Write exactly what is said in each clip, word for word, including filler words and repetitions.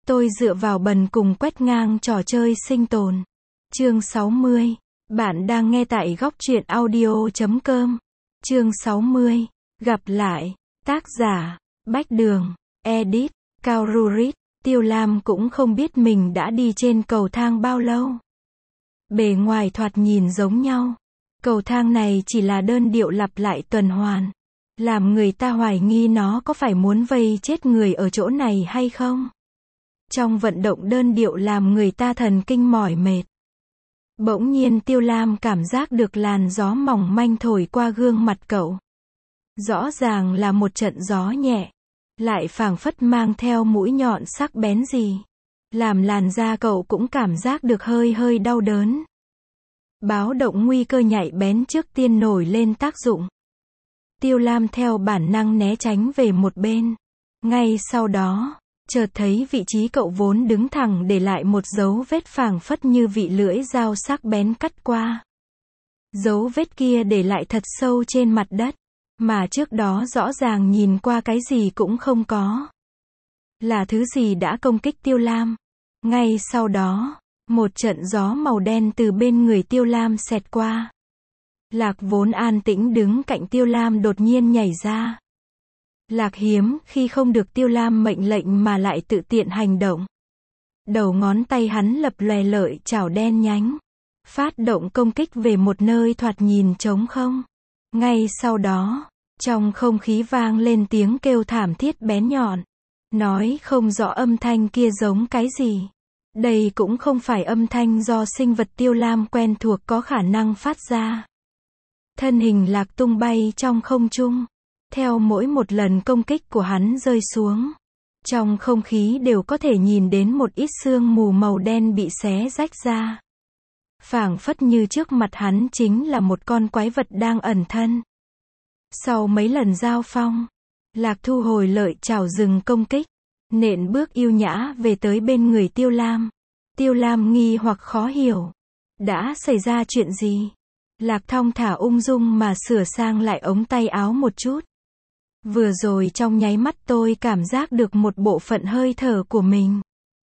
Tôi dựa vào bần cùng quét ngang trò chơi sinh tồn. Chương sáu mươi. Bạn đang nghe tại góc truyện audio chấm com. Chương sáu mươi. Gặp lại. Tác giả. Bách Đường. Edit. Cao Rurit. Tiêu Lam cũng không biết mình đã đi trên cầu thang bao lâu. Bề ngoài thoạt nhìn giống nhau. Cầu thang này chỉ là đơn điệu lặp lại tuần hoàn. Làm người ta hoài nghi nó có phải muốn vây chết người ở chỗ này hay không. Trong vận động đơn điệu làm người ta thần kinh mỏi mệt. Bỗng nhiên Tiêu Lam cảm giác được làn gió mỏng manh thổi qua gương mặt cậu. Rõ ràng là một trận gió nhẹ, lại phảng phất mang theo mũi nhọn sắc bén gì. Làm làn da cậu cũng cảm giác được hơi hơi đau đớn. Báo động nguy cơ nhạy bén trước tiên nổi lên tác dụng. Tiêu Lam theo bản năng né tránh về một bên. Ngay sau đó, chợt thấy vị trí cậu vốn đứng thẳng để lại một dấu vết phảng phất như vị lưỡi dao sắc bén cắt qua. Dấu vết kia để lại thật sâu trên mặt đất, mà trước đó rõ ràng nhìn qua cái gì cũng không có. Là thứ gì đã công kích Tiêu Lam? Ngay sau đó, một trận gió màu đen từ bên người Tiêu Lam xẹt qua. Lạc vốn an tĩnh đứng cạnh Tiêu Lam đột nhiên nhảy ra. Lạc hiếm khi không được Tiêu Lam mệnh lệnh mà lại tự tiện hành động. Đầu ngón tay hắn lập lòe lợi chảo đen nhánh, phát động công kích về một nơi thoạt nhìn trống không. Ngay sau đó, trong không khí vang lên tiếng kêu thảm thiết bén nhọn. Nói không rõ âm thanh kia giống cái gì. Đây cũng không phải âm thanh do sinh vật Tiêu Lam quen thuộc có khả năng phát ra. Thân hình Lạc tung bay trong không trung. Theo mỗi một lần công kích của hắn rơi xuống, trong không khí đều có thể nhìn đến một ít sương mù màu đen bị xé rách ra. Phảng phất như trước mặt hắn chính là một con quái vật đang ẩn thân. Sau mấy lần giao phong, Lạc thu hồi lợi chảo dừng công kích, nện bước yêu nhã về tới bên người Tiêu Lam. Tiêu Lam nghi hoặc khó hiểu. Đã xảy ra chuyện gì? Lạc thong thả ung dung mà sửa sang lại ống tay áo một chút. Vừa rồi trong nháy mắt tôi cảm giác được một bộ phận hơi thở của mình.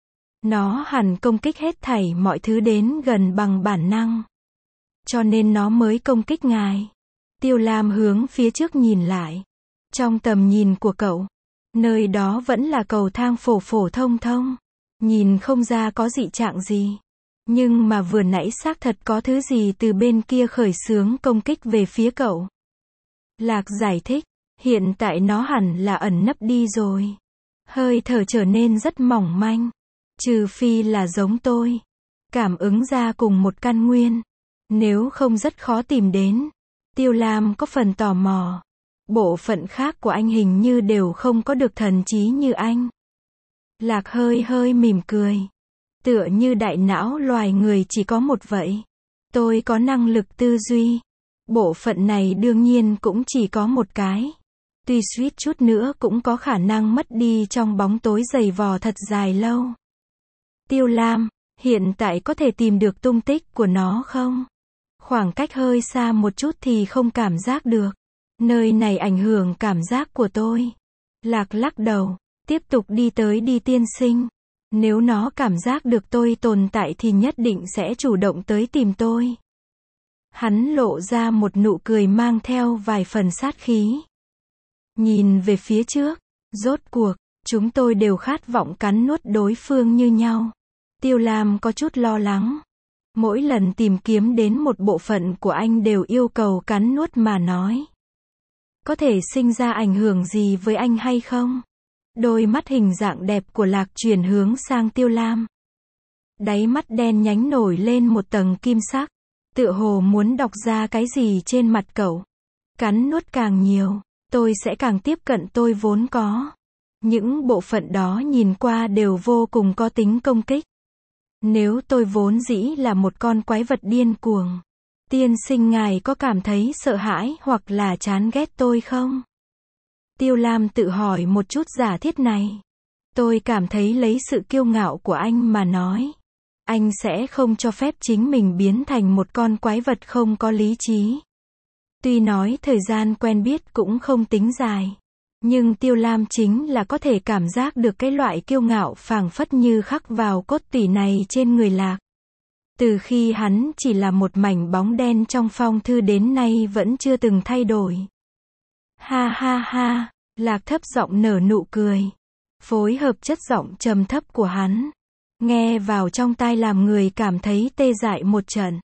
Nó hẳn công kích hết thảy mọi thứ đến gần bằng bản năng. Cho nên nó mới công kích ngài. Tiêu Lam hướng phía trước nhìn lại. Trong tầm nhìn của cậu, nơi đó vẫn là cầu thang phổ phổ thông thông. Nhìn không ra có dị trạng gì. Nhưng mà vừa nãy xác thật có thứ gì từ bên kia khởi xướng công kích về phía cậu. Lạc giải thích. Hiện tại nó hẳn là ẩn nấp đi rồi. Hơi thở trở nên rất mỏng manh. Trừ phi là giống tôi. Cảm ứng ra cùng một căn nguyên. Nếu không rất khó tìm đến. Tiêu Lam có phần tò mò. Bộ phận khác của anh hình như đều không có được thần trí như anh. Lạc hơi hơi mỉm cười. Tựa như đại não loài người chỉ có một vậy. Tôi có năng lực tư duy. Bộ phận này đương nhiên cũng chỉ có một cái. Tuy suýt chút nữa cũng có khả năng mất đi trong bóng tối dày vò thật dài lâu. Tiêu Lam, hiện tại có thể tìm được tung tích của nó không? Khoảng cách hơi xa một chút thì không cảm giác được. Nơi này ảnh hưởng cảm giác của tôi. Lạc lắc đầu, tiếp tục đi tới đi tiên sinh. Nếu nó cảm giác được tôi tồn tại thì nhất định sẽ chủ động tới tìm tôi. Hắn lộ ra một nụ cười mang theo vài phần sát khí. Nhìn về phía trước, rốt cuộc, chúng tôi đều khát vọng cắn nuốt đối phương như nhau. Tiêu Lam có chút lo lắng. Mỗi lần tìm kiếm đến một bộ phận của anh đều yêu cầu cắn nuốt mà nói. Có thể sinh ra ảnh hưởng gì với anh hay không? Đôi mắt hình dạng đẹp của Lạc chuyển hướng sang Tiêu Lam. Đáy mắt đen nhánh nổi lên một tầng kim sắc. Tựa hồ muốn đọc ra cái gì trên mặt cậu. Cắn nuốt càng nhiều, tôi sẽ càng tiếp cận tôi vốn có. Những bộ phận đó nhìn qua đều vô cùng có tính công kích. Nếu tôi vốn dĩ là một con quái vật điên cuồng, tiên sinh ngài có cảm thấy sợ hãi hoặc là chán ghét tôi không? Tiêu Lam tự hỏi một chút giả thiết này. Tôi cảm thấy lấy sự kiêu ngạo của anh mà nói. Anh sẽ không cho phép chính mình biến thành một con quái vật không có lý trí. Tuy nói thời gian quen biết cũng không tính dài. Nhưng Tiêu Lam chính là có thể cảm giác được cái loại kiêu ngạo phảng phất như khắc vào cốt tủy này trên người Lạc. Từ khi hắn chỉ là một mảnh bóng đen trong phong thư đến nay vẫn chưa từng thay đổi. Ha ha ha, Lạc thấp giọng nở nụ cười. Phối hợp chất giọng trầm thấp của hắn. Nghe vào trong tai làm người cảm thấy tê dại một trận.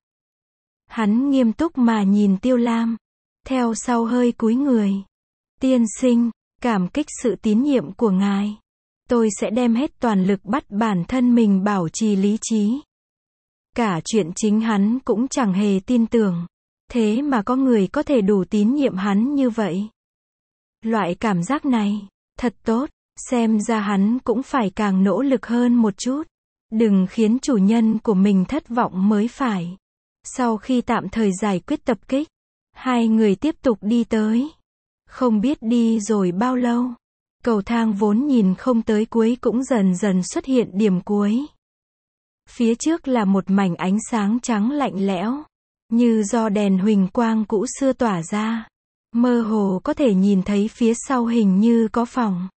Hắn nghiêm túc mà nhìn Tiêu Lam. Theo sau hơi cúi người. Tiên sinh, cảm kích sự tín nhiệm của ngài. Tôi sẽ đem hết toàn lực bắt bản thân mình bảo trì lý trí. Cả chuyện chính hắn cũng chẳng hề tin tưởng. Thế mà có người có thể đủ tín nhiệm hắn như vậy. Loại cảm giác này, thật tốt, xem ra hắn cũng phải càng nỗ lực hơn một chút. Đừng khiến chủ nhân của mình thất vọng mới phải. Sau khi tạm thời giải quyết tập kích, hai người tiếp tục đi tới. Không biết đi rồi bao lâu, cầu thang vốn nhìn không tới cuối cũng dần dần xuất hiện điểm cuối. Phía trước là một mảnh ánh sáng trắng lạnh lẽo, như do đèn huỳnh quang cũ xưa tỏa ra. Mơ hồ có thể nhìn thấy phía sau hình như có phòng.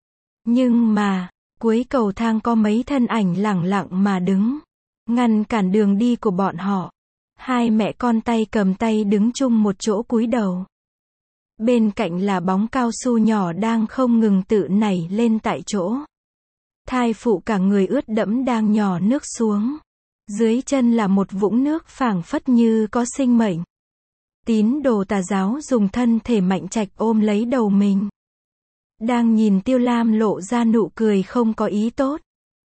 Nhưng mà, cuối cầu thang có mấy thân ảnh lẳng lặng mà đứng, ngăn cản đường đi của bọn họ. Hai mẹ con tay cầm tay đứng chung một chỗ cúi đầu. Bên cạnh là bóng cao su nhỏ đang không ngừng tự nảy lên tại chỗ. Thai phụ cả người ướt đẫm đang nhỏ nước xuống. Dưới chân là một vũng nước phảng phất như có sinh mệnh. Tín đồ tà giáo dùng thân thể mạnh trạch ôm lấy đầu mình. Đang nhìn Tiêu Lam lộ ra nụ cười không có ý tốt.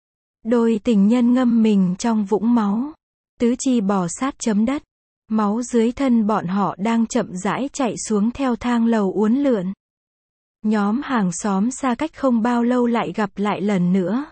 Đôi tình nhân ngâm mình trong vũng máu. Tứ chi bò sát chấm đất. Máu dưới thân bọn họ đang chậm rãi chạy xuống theo thang lầu uốn lượn. Nhóm hàng xóm xa cách không bao lâu lại gặp lại lần nữa.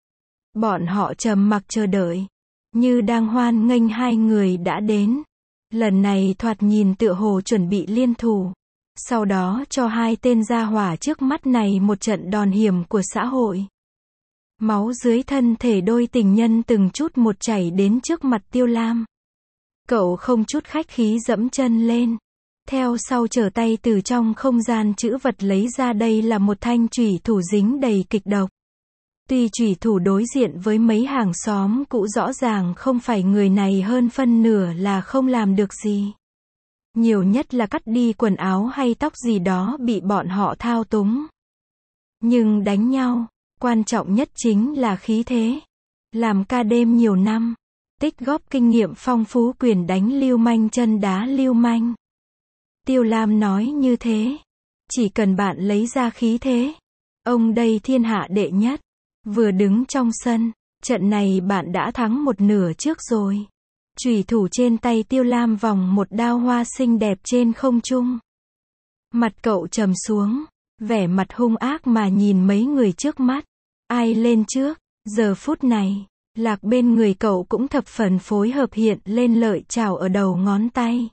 Bọn họ trầm mặc chờ đợi, như đang hoan nghênh hai người đã đến. Lần này thoạt nhìn tựa hồ chuẩn bị liên thủ. Sau đó cho hai tên gia hỏa trước mắt này một trận đòn hiểm của xã hội. Máu dưới thân thể đôi tình nhân từng chút một chảy đến trước mặt Tiêu Lam. Cậu không chút khách khí dẫm chân lên. Theo sau trở tay từ trong không gian trữ vật lấy ra, đây là một thanh chủy thủ dính đầy kịch độc. Tuy chủy thủ đối diện với mấy hàng xóm cũ rõ ràng không phải người này hơn phân nửa là không làm được gì. Nhiều nhất là cắt đi quần áo hay tóc gì đó bị bọn họ thao túng. Nhưng đánh nhau, quan trọng nhất chính là khí thế. Làm ca đêm nhiều năm, tích góp kinh nghiệm phong phú, quyền đánh lưu manh chân đá lưu manh. Tiêu Lam nói như thế. Chỉ cần bạn lấy ra khí thế, ông đây thiên hạ đệ nhất. Vừa đứng trong sân, trận này bạn đã thắng một nửa trước rồi. Chủy thủ trên tay Tiêu Lam vòng một đao hoa xinh đẹp trên không trung. Mặt cậu trầm xuống, vẻ mặt hung ác mà nhìn mấy người trước mắt. Ai lên trước? Giờ phút này, Lạc bên người cậu cũng thập phần phối hợp, hiện lên lợi chảo ở đầu ngón tay.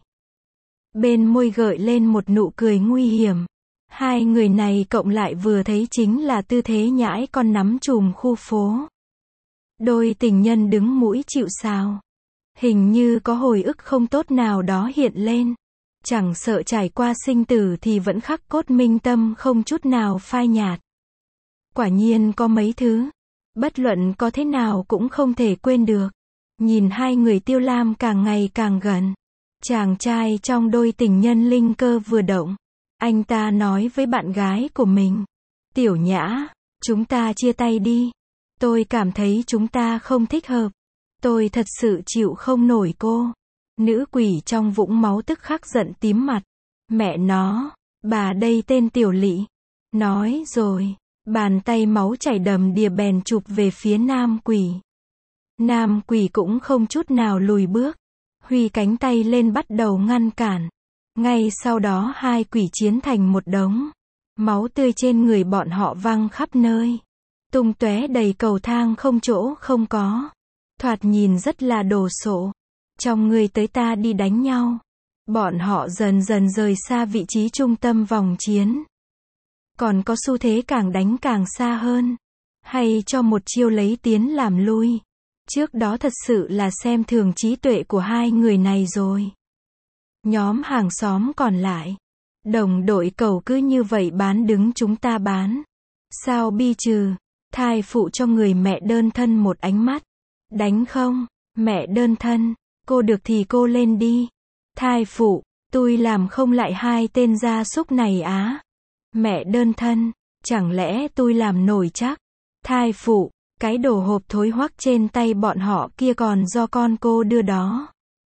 Bên môi gợi lên một nụ cười nguy hiểm. Hai người này cộng lại vừa thấy chính là tư thế nhãi con nắm chùm khu phố. Đôi tình nhân đứng mũi chịu sào. Hình như có hồi ức không tốt nào đó hiện lên. Chẳng sợ trải qua sinh tử thì vẫn khắc cốt minh tâm, không chút nào phai nhạt. Quả nhiên có mấy thứ, bất luận có thế nào cũng không thể quên được. Nhìn hai người Tiêu Lam càng ngày càng gần. Chàng trai trong đôi tình nhân linh cơ vừa động. Anh ta nói với bạn gái của mình. Tiểu Nhã, chúng ta chia tay đi. Tôi cảm thấy chúng ta không thích hợp. Tôi thật sự chịu không nổi cô. Nữ quỷ trong vũng máu tức khắc giận tím mặt. Mẹ nó, bà đây tên Tiểu Lị. Nói rồi, bàn tay máu chảy đầm đìa bèn chụp về phía nam quỷ. Nam quỷ cũng không chút nào lùi bước. Huy cánh tay lên bắt đầu ngăn cản. Ngay sau đó hai quỷ chiến thành một đống. Máu tươi trên người bọn họ văng khắp nơi. Tung tóe đầy cầu thang không chỗ không có. Thoạt nhìn rất là đồ sộ. Trong người tới ta đi đánh nhau. Bọn họ dần dần rời xa vị trí trung tâm vòng chiến. Còn có xu thế càng đánh càng xa hơn. Hay cho một chiêu lấy tiến làm lui. Trước đó thật sự là xem thường trí tuệ của hai người này rồi. Nhóm hàng xóm còn lại Đồng đội cậu cứ như vậy bán đứng chúng ta bán. Sao bi trừ, thai phụ cho người mẹ đơn thân một ánh mắt. Đánh không, mẹ đơn thân, cô được thì cô lên đi. Thai phụ, tôi làm không lại hai tên gia súc này á. Mẹ đơn thân, chẳng lẽ tôi làm nổi chắc. Thai phụ, cái đồ hộp thối hoắc trên tay bọn họ kia còn do con cô đưa đó.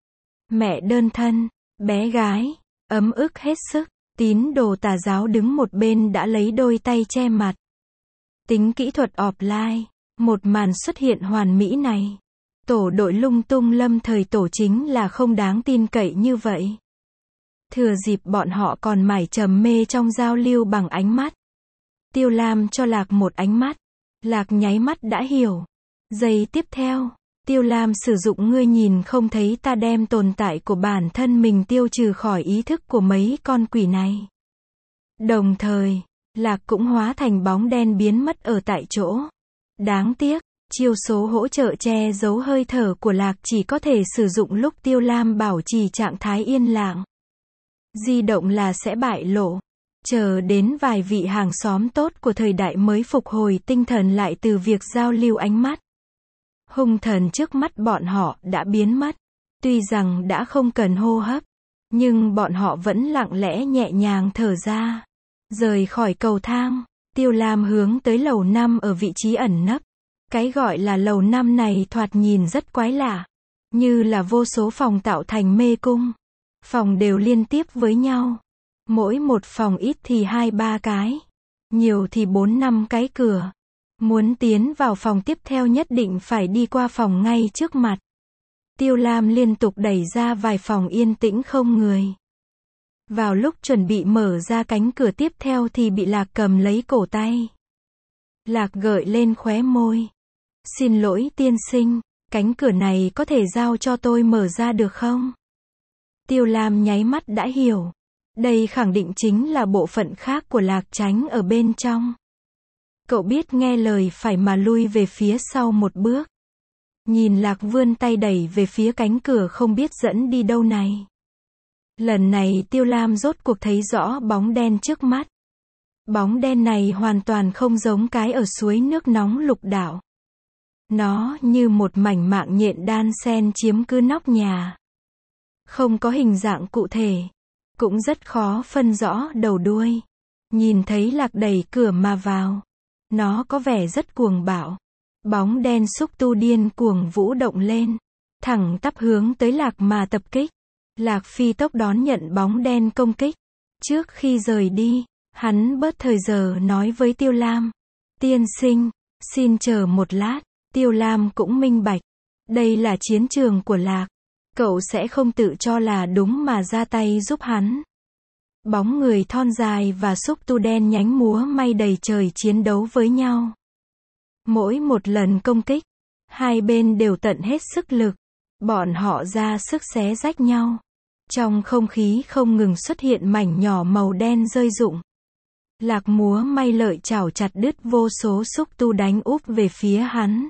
Mẹ đơn thân, bé gái, ấm ức hết sức, tín đồ tà giáo đứng một bên đã lấy đôi tay che mặt. Tính kỹ thuật offline, một màn xuất hiện hoàn mỹ này. Tổ đội lung tung lâm thời tổ chính là không đáng tin cậy như vậy. Thừa dịp bọn họ còn mải trầm mê trong giao lưu bằng ánh mắt. Tiêu Lam cho Lạc một ánh mắt. Lạc nháy mắt đã hiểu. Giây tiếp theo, Tiêu Lam sử dụng ngươi nhìn không thấy ta đem tồn tại của bản thân mình tiêu trừ khỏi ý thức của mấy con quỷ này. Đồng thời, Lạc cũng hóa thành bóng đen biến mất ở tại chỗ. Đáng tiếc, chiêu số hỗ trợ che giấu hơi thở của Lạc chỉ có thể sử dụng lúc Tiêu Lam bảo trì trạng thái yên lặng. Di động là sẽ bại lộ. Chờ đến vài vị hàng xóm tốt của thời đại mới phục hồi tinh thần lại từ việc giao lưu ánh mắt. Hung thần trước mắt bọn họ đã biến mất. Tuy rằng đã không cần hô hấp, nhưng bọn họ vẫn lặng lẽ nhẹ nhàng thở ra. Rời khỏi cầu thang, Tiêu Lam hướng tới lầu năm ở vị trí ẩn nấp. Cái gọi là lầu năm này thoạt nhìn rất quái lạ. Như là vô số phòng tạo thành mê cung. Phòng đều liên tiếp với nhau. Mỗi một phòng ít thì hai ba cái. Nhiều thì bốn năm cái cửa. Muốn tiến vào phòng tiếp theo nhất định phải đi qua phòng ngay trước mặt. Tiêu Lam liên tục đẩy ra vài phòng yên tĩnh không người. Vào lúc chuẩn bị mở ra cánh cửa tiếp theo thì bị Lạc cầm lấy cổ tay. Lạc gợi lên khóe môi. Xin lỗi tiên sinh, cánh cửa này có thể giao cho tôi mở ra được không? Tiêu Lam nháy mắt đã hiểu. Đây khẳng định chính là bộ phận khác của Lạc Chánh ở bên trong. Cậu biết nghe lời phải mà lui về phía sau một bước. Nhìn Lạc vươn tay đẩy về phía cánh cửa không biết dẫn đi đâu này. Lần này Tiêu Lam rốt cuộc thấy rõ bóng đen trước mắt. Bóng đen này hoàn toàn không giống cái ở suối nước nóng Lục Đảo. Nó như một mảnh mạng nhện đan xen chiếm cứ nóc nhà. Không có hình dạng cụ thể. Cũng rất khó phân rõ đầu đuôi. Nhìn thấy Lạc đẩy cửa mà vào. Nó có vẻ rất cuồng bạo. Bóng đen xúc tu điên cuồng vũ động lên. Thẳng tắp hướng tới Lạc mà tập kích. Lạc phi tốc đón nhận bóng đen công kích. Trước khi rời đi, hắn bớt thời giờ nói với Tiêu Lam. Tiên sinh, xin chờ một lát. Tiêu Lam cũng minh bạch. Đây là chiến trường của Lạc. Cậu sẽ không tự cho là đúng mà ra tay giúp hắn. Bóng người thon dài và xúc tu đen nhánh múa may đầy trời chiến đấu với nhau. Mỗi một lần công kích, hai bên đều tận hết sức lực. Bọn họ ra sức xé rách nhau. Trong không khí không ngừng xuất hiện mảnh nhỏ màu đen rơi rụng. Lạc múa may lợi chảo chặt đứt vô số xúc tu đánh úp về phía hắn.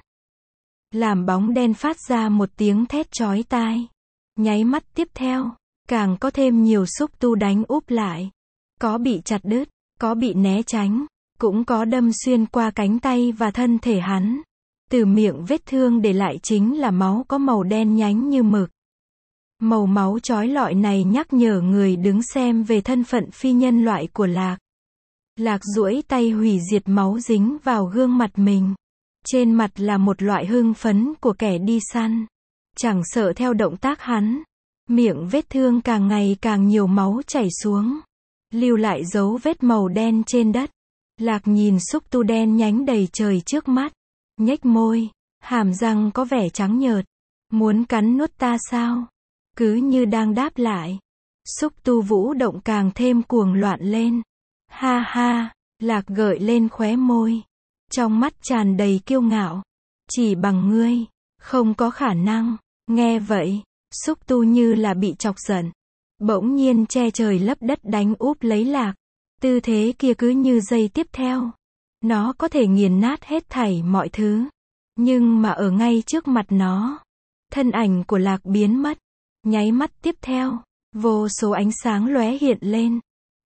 Làm bóng đen phát ra một tiếng thét chói tai. Nháy mắt tiếp theo, càng có thêm nhiều xúc tu đánh úp lại. Có bị chặt đứt, có bị né tránh, cũng có đâm xuyên qua cánh tay và thân thể hắn. Từ miệng vết thương để lại chính là máu có màu đen nhánh như mực. Màu máu chói lọi này nhắc nhở người đứng xem về thân phận phi nhân loại của Lạc. Lạc duỗi tay hủy diệt máu dính vào gương mặt mình. Trên mặt là một loại hưng phấn của kẻ đi săn. Chẳng sợ theo động tác hắn. Miệng vết thương càng ngày càng nhiều máu chảy xuống. Lưu lại dấu vết màu đen trên đất. Lạc nhìn xúc tu đen nhánh đầy trời trước mắt. Nhếch môi. Hàm răng có vẻ trắng nhợt. Muốn cắn nuốt ta sao? Cứ như đang đáp lại. Xúc tu vũ động càng thêm cuồng loạn lên. Ha ha. Lạc gợi lên khóe môi. Trong mắt tràn đầy kiêu ngạo. Chỉ bằng ngươi. Không có khả năng. Nghe vậy. Xúc tu như là bị chọc giận. Bỗng nhiên che trời lấp đất đánh úp lấy Lạc. Tư thế kia cứ như giây tiếp theo. Nó có thể nghiền nát hết thảy mọi thứ. Nhưng mà ở ngay trước mặt nó. Thân ảnh của Lạc biến mất. Nháy mắt tiếp theo. Vô số ánh sáng lóe hiện lên.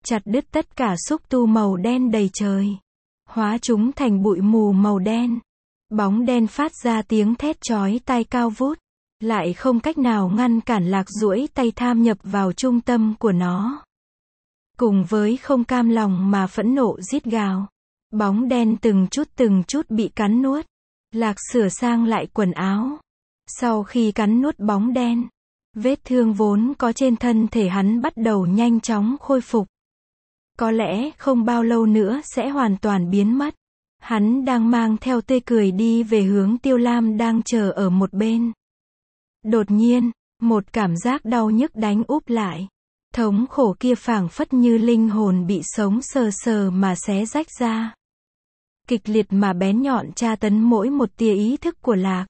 chặt đứt tất cả xúc tu màu đen đầy trời, hóa chúng thành bụi mù màu đen. Bóng đen phát ra tiếng thét chói tai cao vút, lại không cách nào ngăn cản Lạc duỗi tay tham nhập vào trung tâm của nó. Cùng với không cam lòng mà phẫn nộ rít gào, bóng đen từng chút từng chút bị cắn nuốt. Lạc sửa sang lại quần áo. Sau khi cắn nuốt bóng đen, vết thương vốn có trên thân thể hắn bắt đầu nhanh chóng khôi phục. Có lẽ không bao lâu nữa sẽ hoàn toàn biến mất. Hắn đang mang theo tươi cười đi về hướng Tiêu Lam đang chờ ở một bên. Đột nhiên, một cảm giác đau nhức đánh úp lại. Thống khổ kia phảng phất như linh hồn bị sống sờ sờ mà xé rách ra. Kịch liệt mà bén nhọn tra tấn mỗi một tia ý thức của Lạc.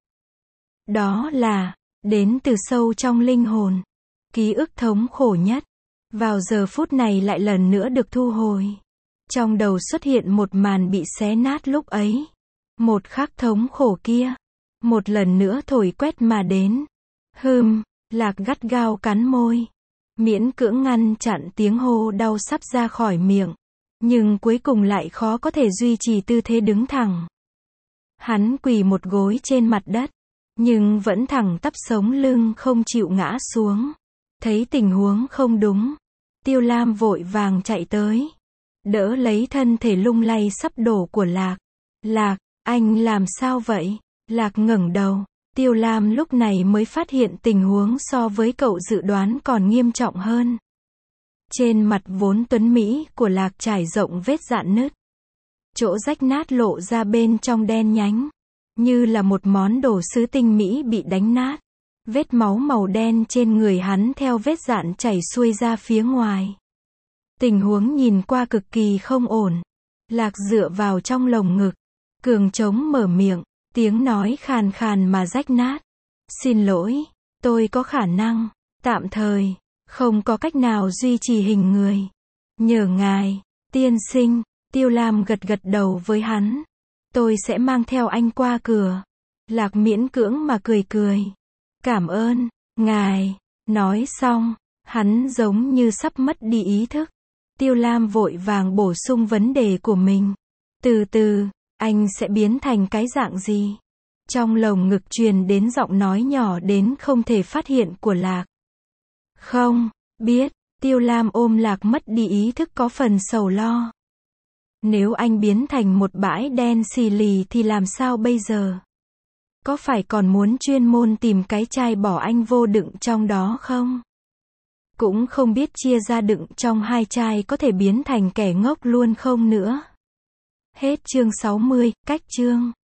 Đó là, đến từ sâu trong linh hồn. Ký ức thống khổ nhất. Vào giờ phút này lại lần nữa được thu hồi. Trong đầu xuất hiện một màn bị xé nát lúc ấy. Một khắc thống khổ kia. Một lần nữa thổi quét mà đến. Hừm, Lạc gắt gao cắn môi. Miễn cưỡng ngăn chặn tiếng hô đau sắp ra khỏi miệng. Nhưng cuối cùng lại khó có thể duy trì tư thế đứng thẳng. Hắn quỳ một gối trên mặt đất. Nhưng vẫn thẳng tắp sống lưng không chịu ngã xuống. Thấy tình huống không đúng. Tiêu Lam vội vàng chạy tới. Đỡ lấy thân thể lung lay sắp đổ của Lạc. Lạc, anh làm sao vậy? Lạc ngẩng đầu. Tiêu Lam lúc này mới phát hiện tình huống so với cậu dự đoán còn nghiêm trọng hơn. Trên mặt vốn tuấn mỹ của Lạc trải rộng vết rạn nứt. Chỗ rách nát lộ ra bên trong đen nhánh. Như là một món đồ sứ tinh mỹ bị đánh nát. Vết máu màu đen trên người hắn theo vết rạn chảy xuôi ra phía ngoài. Tình huống nhìn qua cực kỳ không ổn. Lạc dựa vào trong lồng ngực. Cường trống mở miệng. Tiếng nói khàn khàn mà rách nát. Xin lỗi, tôi có khả năng, tạm thời, không có cách nào duy trì hình người. Nhờ ngài, tiên sinh. Tiêu Lam gật gật đầu với hắn. Tôi sẽ mang theo anh qua cửa. Lạc miễn cưỡng mà cười cười. Cảm ơn, ngài. Nói xong, hắn giống như sắp mất đi ý thức. Tiêu Lam vội vàng bổ sung vấn đề của mình. Từ từ, anh sẽ biến thành cái dạng gì? Trong lồng ngực truyền đến giọng nói nhỏ đến không thể phát hiện của Lạc. Không, biết. Tiêu Lam ôm Lạc mất đi ý thức có phần sầu lo. Nếu anh biến thành một bãi đen xì lì thì làm sao bây giờ? Có phải còn muốn chuyên môn tìm cái chai bỏ anh vô đựng trong đó không? Cũng không biết chia ra đựng trong hai chai có thể biến thành kẻ ngốc luôn không nữa. Hết chương sáu mươi, cách chương.